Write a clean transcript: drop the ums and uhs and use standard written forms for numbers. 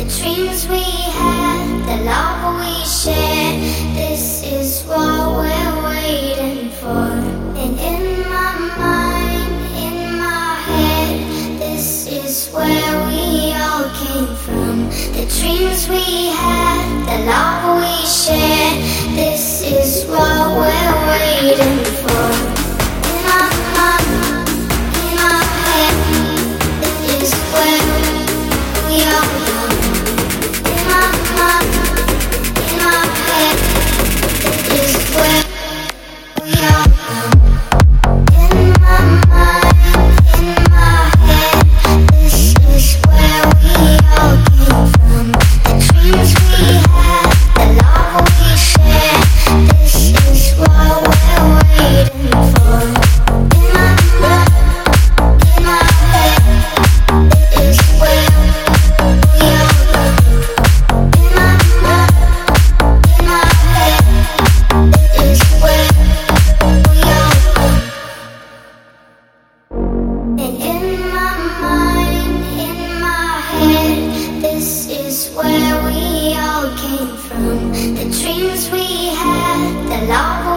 dreams we had, the love we shared. This is what we're waiting for. And in my mind, in my head, this is where we all came from. The dreams we had, the love we shared. This is what we're waiting for. In my mind, in my head, this is where we all come. In my mind, in my head, this is where we all come. In my mind, in my head, this is where we all came from. The dreams we had, the love we shared. This is what we're waiting for. In my mind, in my head, this is where we all come. In my mind, in my head, this is where we all come. And in my mind, in my head, this is where we all came from. The dreams we had, the love